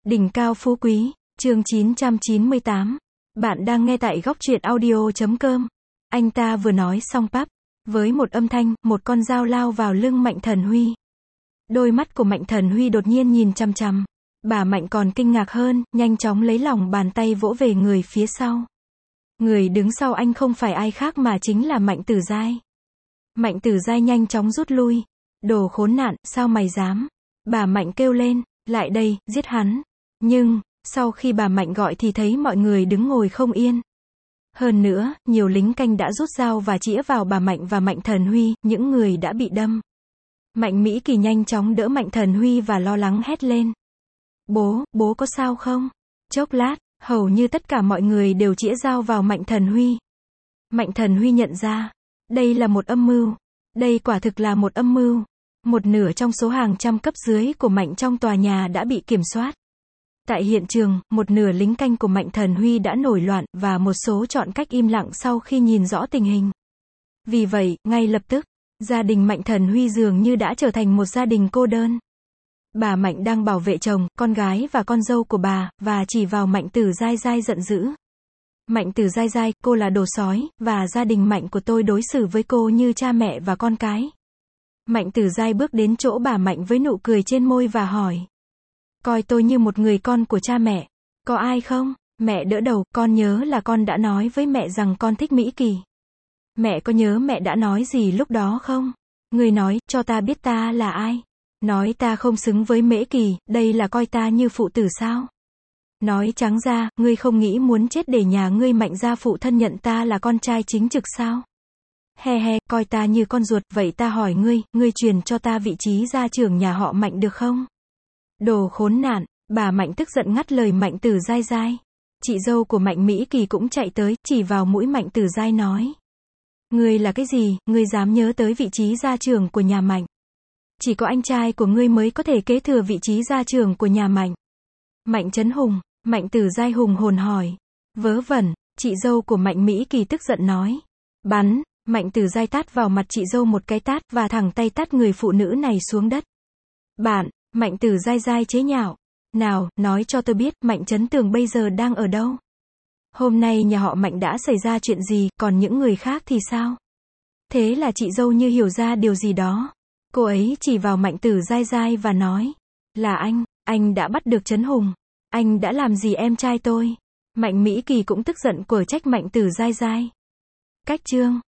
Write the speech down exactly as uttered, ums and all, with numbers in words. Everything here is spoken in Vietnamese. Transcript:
Đỉnh cao phú quý, chương chín trăm chín mươi tám. Bạn đang nghe tại góc truyện audio chấm com. Anh ta vừa nói xong pắp. Với một âm thanh, một con dao lao vào lưng Mạnh Thần Huy. Đôi mắt của Mạnh Thần Huy đột nhiên nhìn chằm chằm. Bà Mạnh còn kinh ngạc hơn, nhanh chóng lấy lòng bàn tay vỗ về người phía sau. Người đứng sau anh không phải ai khác mà chính là Mạnh Tử Giai. Mạnh Tử Giai nhanh chóng rút lui. Đồ khốn nạn, sao mày dám? Bà Mạnh kêu lên, lại đây, giết hắn. Nhưng, sau khi bà Mạnh gọi thì thấy mọi người đứng ngồi không yên. Hơn nữa, nhiều lính canh đã rút dao và chĩa vào bà Mạnh và Mạnh Thần Huy, những người đã bị đâm. Mạnh Mỹ Kỳ nhanh chóng đỡ Mạnh Thần Huy và lo lắng hét lên. Bố, bố có sao không? Chốc lát, hầu như tất cả mọi người đều chĩa dao vào Mạnh Thần Huy. Mạnh Thần Huy nhận ra, đây là một âm mưu. Đây quả thực là một âm mưu. Một nửa trong số hàng trăm cấp dưới của Mạnh trong tòa nhà đã bị kiểm soát. Tại hiện trường, một nửa lính canh của Mạnh Thần Huy đã nổi loạn, và một số chọn cách im lặng sau khi nhìn rõ tình hình. Vì vậy, ngay lập tức, gia đình Mạnh Thần Huy dường như đã trở thành một gia đình cô đơn. Bà Mạnh đang bảo vệ chồng, con gái và con dâu của bà, và chỉ vào Mạnh Tử Giai Giai giận dữ. Mạnh Tử Giai Giai, cô là đồ sói, và gia đình Mạnh của tôi đối xử với cô như cha mẹ và con cái. Mạnh Tử Giai bước đến chỗ bà Mạnh với nụ cười trên môi và hỏi. Coi tôi như một người con của cha mẹ. Có ai không? Mẹ đỡ đầu, con nhớ là con đã nói với mẹ rằng con thích Mỹ Kỳ. Mẹ có nhớ mẹ đã nói gì lúc đó không? Người nói, cho ta biết ta là ai. Nói ta không xứng với Mễ Kỳ, đây là coi ta như phụ tử sao? Nói trắng ra, ngươi không nghĩ muốn chết để nhà ngươi Mạnh gia phụ thân nhận ta là con trai chính trực sao? He he, coi ta như con ruột, vậy ta hỏi ngươi, ngươi truyền cho ta vị trí gia trưởng nhà họ Mạnh được không? Đồ khốn nạn, bà Mạnh tức giận ngắt lời Mạnh Tử Giai Giai. Chị dâu của Mạnh Mỹ Kỳ cũng chạy tới, chỉ vào mũi Mạnh Tử Giai nói. Ngươi là cái gì, ngươi dám nhớ tới vị trí gia trưởng của nhà Mạnh? Chỉ có anh trai của ngươi mới có thể kế thừa vị trí gia trưởng của nhà Mạnh. Mạnh Trấn Hùng, Mạnh Tử Giai hùng hồn hỏi. Vớ vẩn, chị dâu của Mạnh Mỹ Kỳ tức giận nói. Bắn, Mạnh Tử Giai tát vào mặt chị dâu một cái tát và thẳng tay tát người phụ nữ này xuống đất. Bạn, Mạnh Tử Giai Giai chế nhạo. Nào, nói cho tôi biết, Mạnh Trấn Tường bây giờ đang ở đâu? Hôm nay nhà họ Mạnh đã xảy ra chuyện gì, còn những người khác thì sao? Thế là chị dâu như hiểu ra điều gì đó. Cô ấy chỉ vào Mạnh Tử Giai Giai và nói. Là anh, anh đã bắt được Trấn Hùng. Anh đã làm gì em trai tôi? Mạnh Mỹ Kỳ cũng tức giận quở trách Mạnh Tử Giai Giai. Cách chương